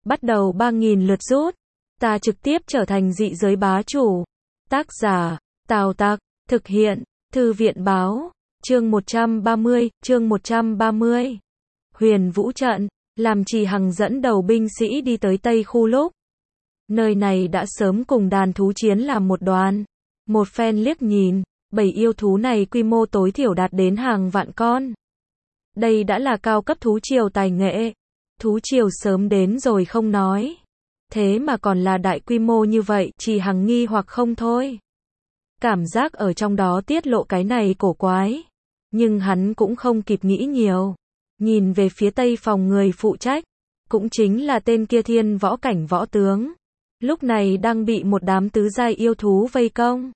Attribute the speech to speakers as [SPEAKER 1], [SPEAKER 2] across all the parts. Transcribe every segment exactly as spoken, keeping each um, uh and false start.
[SPEAKER 1] bắt đầu ba nghìn lượt rút. Ta trực tiếp trở thành dị giới bá chủ. Tác giả, Tào Tặc, thực hiện, Thư viện báo, chương một trăm ba mươi, chương một trăm ba mươi. Huyền Vũ Trận, làm Trì Hằng dẫn đầu binh sĩ đi tới Tây Khu lúc. Nơi này đã sớm cùng đàn thú chiến làm một đoàn. Một phen liếc nhìn, bảy yêu thú này quy mô tối thiểu đạt đến hàng vạn con. Đây đã là cao cấp thú triều tài nghệ. Thú triều sớm đến rồi không nói. Thế mà còn là đại quy mô như vậy, Trì Hằng nghi hoặc không thôi. Cảm giác ở trong đó tiết lộ cái này cổ quái. Nhưng hắn cũng không kịp nghĩ nhiều. Nhìn về phía tây phòng người phụ trách, cũng chính là tên kia Thiên Võ Cảnh võ tướng. Lúc này đang bị một đám tứ giai yêu thú vây công.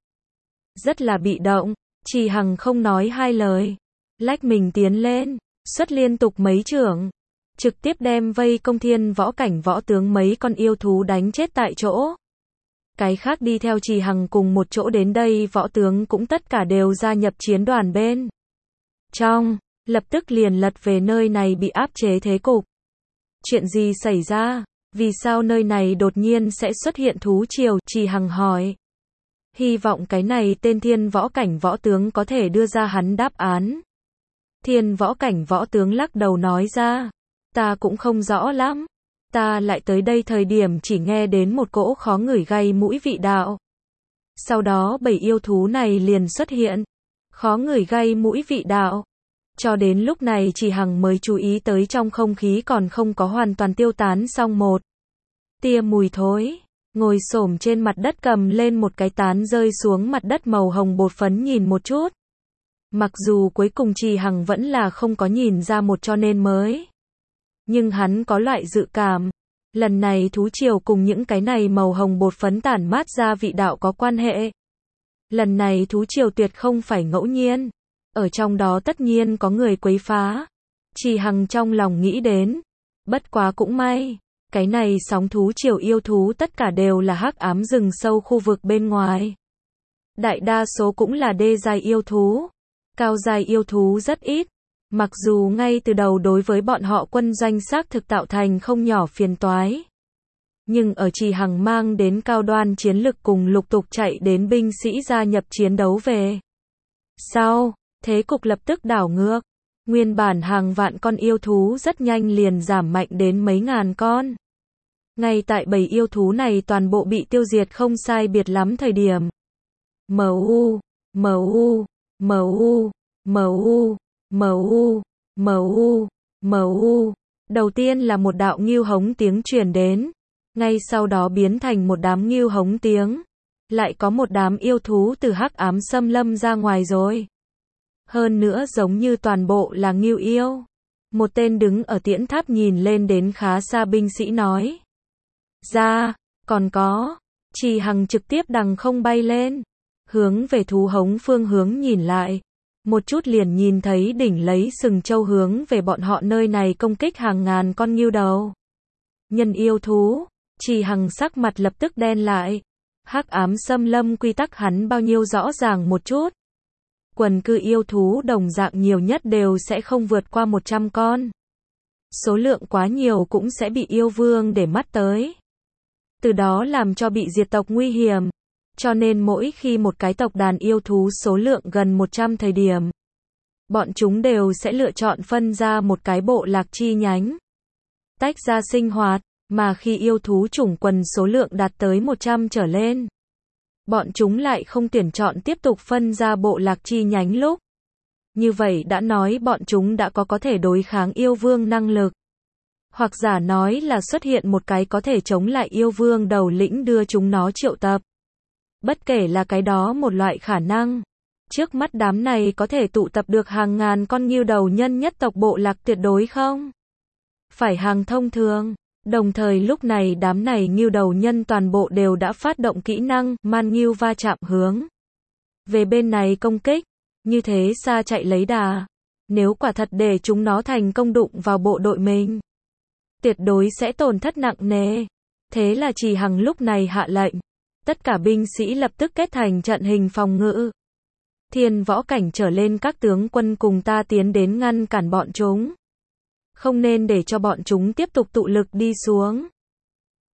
[SPEAKER 1] Rất là bị động, Trì Hằng không nói hai lời. Lách mình tiến lên, xuất liên tục mấy chưởng. Trực tiếp đem vây công Thiên Võ Cảnh võ tướng mấy con yêu thú đánh chết tại chỗ. Cái khác đi theo Trì Hằng cùng một chỗ đến đây võ tướng cũng tất cả đều gia nhập chiến đoàn bên trong, lập tức liền lật về nơi này bị áp chế thế cục. Chuyện gì xảy ra? Vì sao nơi này đột nhiên sẽ xuất hiện thú triều? Trì Hằng hỏi. Hy vọng cái này tên Thiên Võ Cảnh võ tướng có thể đưa ra hắn đáp án. Thiên Võ Cảnh võ tướng lắc đầu nói ra. Ta cũng không rõ lắm. Ta lại tới đây thời điểm chỉ nghe đến một cỗ khó ngửi gây mũi vị đạo. Sau đó bảy yêu thú này liền xuất hiện. Khó ngửi gây mũi vị đạo. Cho đến lúc này Trì Hằng mới chú ý tới trong không khí còn không có hoàn toàn tiêu tán xong một tia mùi thối. Ngồi xổm trên mặt đất cầm lên một cái tán rơi xuống mặt đất màu hồng bột phấn nhìn một chút. Mặc dù cuối cùng Trì Hằng vẫn là không có nhìn ra một cho nên mới. Nhưng hắn có loại dự cảm. Lần này thú triều cùng những cái này màu hồng bột phấn tản mát ra vị đạo có quan hệ. Lần này thú triều tuyệt không phải ngẫu nhiên. Ở trong đó tất nhiên có người quấy phá. Trì Hằng trong lòng nghĩ đến. Bất quá cũng may. Cái này sóng thú triều yêu thú tất cả đều là hắc ám rừng sâu khu vực bên ngoài. Đại đa số cũng là đê giai yêu thú. Cao giai yêu thú rất ít. Mặc dù ngay từ đầu đối với bọn họ quân doanh xác thực tạo thành không nhỏ phiền toái. Nhưng ở Trì Hằng mang đến cao đoan chiến lực cùng lục tục chạy đến binh sĩ gia nhập chiến đấu về. Sau, thế cục lập tức đảo ngược. Nguyên bản hàng vạn con yêu thú rất nhanh liền giảm mạnh đến mấy ngàn con. Ngay tại bảy yêu thú này toàn bộ bị tiêu diệt không sai biệt lắm thời điểm. Mu, mu, mu, mu, mu, mu, mu. Đầu tiên là một đạo ngưu hống tiếng truyền đến. Ngay sau đó biến thành một đám ngưu hống tiếng. Lại có một đám yêu thú từ hắc ám xâm lâm ra ngoài rồi. Hơn nữa giống như toàn bộ là ngưu yêu. Một tên đứng ở tiễn tháp nhìn lên đến khá xa binh sĩ nói. Ra, còn có. Trì Hằng trực tiếp đằng không bay lên. Hướng về thú hống phương hướng nhìn lại. Một chút liền nhìn thấy đỉnh lấy sừng trâu hướng về bọn họ nơi này công kích hàng ngàn con ngưu đầu. Nhân yêu thú. Trì Hằng sắc mặt lập tức đen lại. Hắc ám xâm lâm quy tắc hắn bao nhiêu rõ ràng một chút. Quần cư yêu thú đồng dạng nhiều nhất đều sẽ không vượt qua một trăm con. Số lượng quá nhiều cũng sẽ bị yêu vương để mắt tới. Từ đó làm cho bị diệt tộc nguy hiểm. Cho nên mỗi khi một cái tộc đàn yêu thú số lượng gần một trăm thời điểm, bọn chúng đều sẽ lựa chọn phân ra một cái bộ lạc chi nhánh. Tách ra sinh hoạt, mà khi yêu thú chủng quần số lượng đạt tới một trăm trở lên. Bọn chúng lại không tuyển chọn tiếp tục phân ra bộ lạc chi nhánh lúc. Như vậy đã nói bọn chúng đã có có thể đối kháng yêu vương năng lực. Hoặc giả nói là xuất hiện một cái có thể chống lại yêu vương đầu lĩnh đưa chúng nó triệu tập. Bất kể là cái đó một loại khả năng. Trước mắt đám này có thể tụ tập được hàng ngàn con ngưu đầu nhân nhất tộc bộ lạc tuyệt đối không? Phải hàng thông thường. Đồng thời lúc này đám này ngưu đầu nhân toàn bộ đều đã phát động kỹ năng man ngưu va chạm hướng về bên này công kích. Như thế xa chạy lấy đà. Nếu quả thật để chúng nó thành công đụng vào bộ đội mình, tuyệt đối sẽ tổn thất nặng nề. Thế là Trì Hằng lúc này hạ lệnh. Tất cả binh sĩ lập tức kết thành trận hình phòng ngự. Thiên Võ Cảnh trở lên các tướng quân cùng ta tiến đến ngăn cản bọn chúng. Không nên để cho bọn chúng tiếp tục tụ lực đi xuống.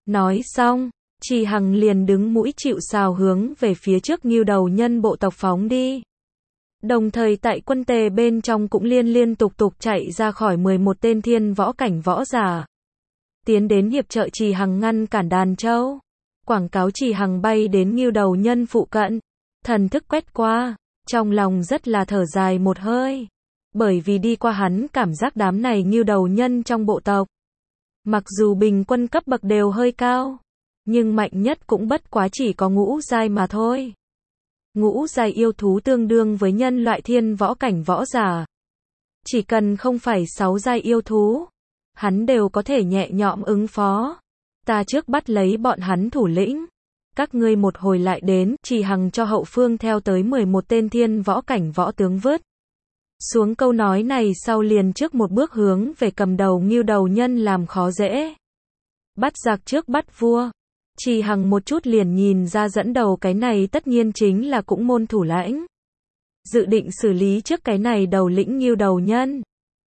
[SPEAKER 1] Nói xong, Trì Hằng liền đứng mũi chịu sào hướng về phía trước Ngưu Đầu Nhân bộ tộc phóng đi. Đồng thời tại quân tề bên trong cũng liên liên tục tục chạy ra khỏi mười một tên thiên võ cảnh võ giả. Tiến đến hiệp trợ Trì Hằng ngăn cản đàn trâu. Quảng cáo Trì Hằng bay đến Ngưu Đầu Nhân phụ cận. Thần thức quét qua, trong lòng rất là thở dài một hơi. Bởi vì đi qua hắn cảm giác đám này Ngưu Đầu Nhân trong bộ tộc. Mặc dù bình quân cấp bậc đều hơi cao, nhưng mạnh nhất cũng bất quá chỉ có ngũ giai mà thôi. Ngũ giai yêu thú tương đương với nhân loại thiên võ cảnh võ giả. Chỉ cần không phải sáu giai yêu thú, hắn đều có thể nhẹ nhõm ứng phó. Ta trước bắt lấy bọn hắn thủ lĩnh. Các ngươi một hồi lại đến, Trì Hằng cho hậu phương theo tới mười một tên thiên võ cảnh võ tướng vứt xuống câu nói này sau liền trước một bước hướng về cầm đầu Ngưu Đầu Nhân làm khó dễ. Bắt giặc trước bắt vua. Trì Hằng một chút liền nhìn ra dẫn đầu cái này tất nhiên chính là cũng môn thủ lãnh. Dự định xử lý trước cái này đầu lĩnh Ngưu Đầu Nhân.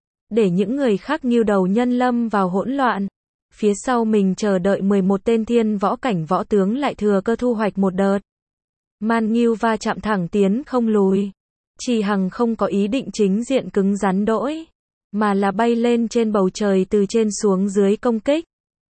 [SPEAKER 1] Để những người khác Ngưu Đầu Nhân lâm vào hỗn loạn. Phía sau mình chờ đợi mười một tên thiên võ cảnh võ tướng lại thừa cơ thu hoạch một đợt. Man Ngưu va chạm thẳng tiến không lùi. Trì Hằng không có ý định chính diện cứng rắn đỗi, mà là bay lên trên bầu trời từ trên xuống dưới công kích.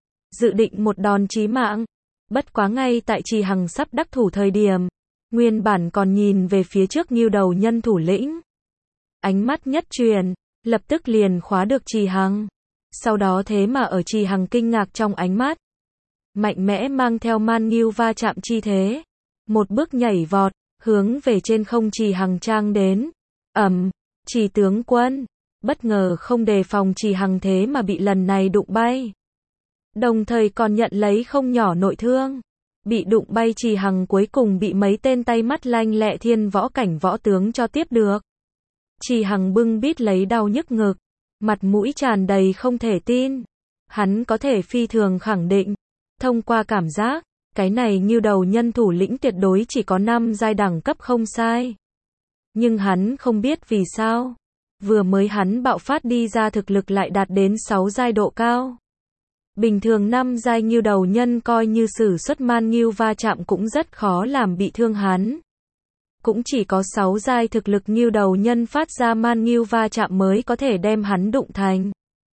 [SPEAKER 1] Dự định một đòn chí mạng. Bất quá ngay tại Trì Hằng sắp đắc thủ thời điểm, nguyên bản còn nhìn về phía trước Ngưu Đầu Nhân thủ lĩnh. Ánh mắt nhất truyền, lập tức liền khóa được Trì Hằng. Sau đó thế mà ở Trì Hằng kinh ngạc trong ánh mắt, mạnh mẽ mang theo Man Ngưu va chạm chi thế. Một bước nhảy vọt, hướng về trên không Trì Hằng trang đến. Ầm, Trì tướng quân, bất ngờ không đề phòng Trì Hằng thế mà bị lần này đụng bay. Đồng thời còn nhận lấy không nhỏ nội thương. Bị đụng bay Trì Hằng cuối cùng bị mấy tên tay mắt lanh lẹ thiên võ cảnh võ tướng cho tiếp được. Trì Hằng bưng bít lấy đau nhức ngực, mặt mũi tràn đầy không thể tin. Hắn có thể phi thường khẳng định, thông qua cảm giác, cái này Ngưu Đầu Nhân thủ lĩnh tuyệt đối chỉ có năm giai đẳng cấp không sai. Nhưng hắn không biết vì sao, vừa mới hắn bạo phát đi ra thực lực lại đạt đến sáu giai độ cao. Bình thường năm giai Ngưu Đầu Nhân coi như sử xuất Man Ngưu va chạm cũng rất khó làm bị thương hắn. Cũng chỉ có sáu giai thực lực Ngưu Đầu Nhân phát ra Man Ngưu va chạm mới có thể đem hắn đụng thành.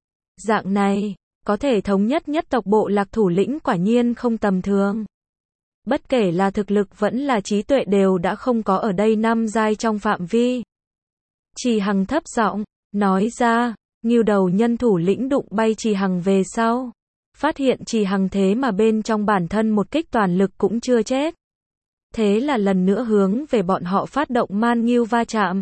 [SPEAKER 1] Dạng này, có thể thống nhất nhất tộc bộ lạc thủ lĩnh quả nhiên không tầm thường. Bất kể là thực lực vẫn là trí tuệ đều đã không có ở đây năm giai trong phạm vi. Trì Hằng thấp giọng nói ra, Ngưu Đầu Nhân thủ lĩnh đụng bay Trì Hằng về sau. Phát hiện Trì Hằng thế mà bên trong bản thân một kích toàn lực cũng chưa chết. Thế là lần nữa hướng về bọn họ phát động Man Ngưu va chạm.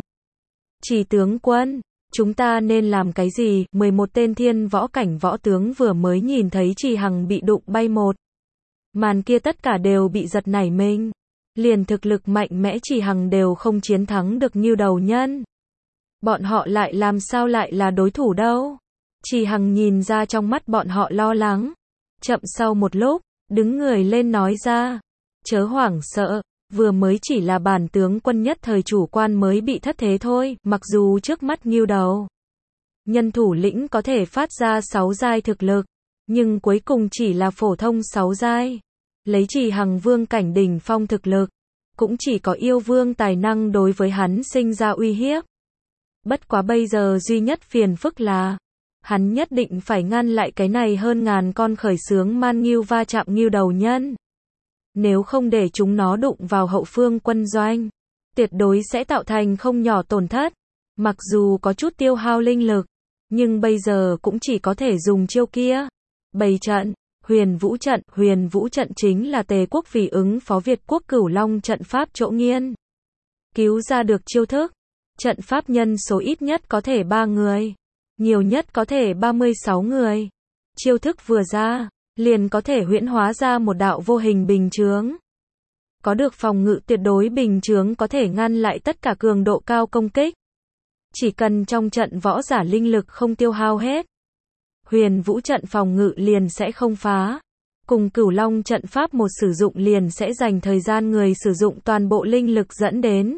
[SPEAKER 1] Trì tướng quân, chúng ta nên làm cái gì? mười một tên thiên võ cảnh võ tướng vừa mới nhìn thấy Trì Hằng bị đụng bay một màn kia tất cả đều bị giật nảy mình. Liền thực lực mạnh mẽ Trì Hằng đều không chiến thắng được Ngưu Đầu Nhân. Bọn họ lại làm sao lại là đối thủ đâu? Trì Hằng nhìn ra trong mắt bọn họ lo lắng. Chậm sau một lúc, đứng người lên nói ra. Chớ hoảng sợ, vừa mới chỉ là bản tướng quân nhất thời chủ quan mới bị thất thế thôi. Mặc dù trước mắt Ngưu Đầu Nhân thủ lĩnh có thể phát ra sáu giai thực lực, nhưng cuối cùng chỉ là phổ thông sáu giai. Lấy Trì Hằng vương cảnh đỉnh phong thực lực, cũng chỉ có yêu vương tài năng đối với hắn sinh ra uy hiếp. Bất quá bây giờ duy nhất phiền phức là, hắn nhất định phải ngăn lại cái này hơn ngàn con khởi xướng Man Ngưu va chạm Ngưu Đầu Nhân. Nếu không để chúng nó đụng vào hậu phương quân doanh, tuyệt đối sẽ tạo thành không nhỏ tổn thất. Mặc dù có chút tiêu hao linh lực, nhưng bây giờ cũng chỉ có thể dùng chiêu kia. Bày trận, Huyền Vũ trận. Huyền Vũ trận chính là Tề quốc vì ứng phó Việt quốc Cửu Long trận pháp chỗ nghiên cứu ra được chiêu thức. Trận pháp nhân số ít nhất có thể ba người, nhiều nhất có thể ba mươi sáu người. Chiêu thức vừa ra, liền có thể huyễn hóa ra một đạo vô hình bình chướng. Có được phòng ngự tuyệt đối bình chướng có thể ngăn lại tất cả cường độ cao công kích. Chỉ cần trong trận võ giả linh lực không tiêu hao hết, Huyền Vũ trận phòng ngự liền sẽ không phá. Cùng Cửu Long trận pháp một sử dụng liền sẽ dành thời gian người sử dụng toàn bộ linh lực dẫn đến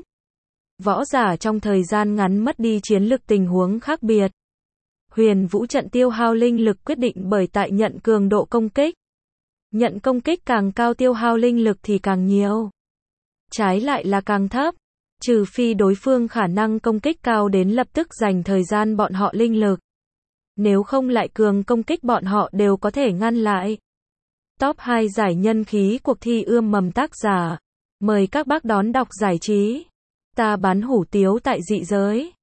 [SPEAKER 1] võ giả trong thời gian ngắn mất đi chiến lực tình huống khác biệt. Huyền Vũ trận tiêu hao linh lực quyết định bởi tại nhận cường độ công kích. Nhận công kích càng cao tiêu hao linh lực thì càng nhiều. Trái lại là càng thấp. Trừ phi đối phương khả năng công kích cao đến lập tức dành thời gian bọn họ linh lực. Nếu không lại cường công kích bọn họ đều có thể ngăn lại. Top hai giải nhân khí cuộc thi ươm mầm tác giả. Mời các bác đón đọc giải trí. Ta bán hủ tiếu tại dị giới.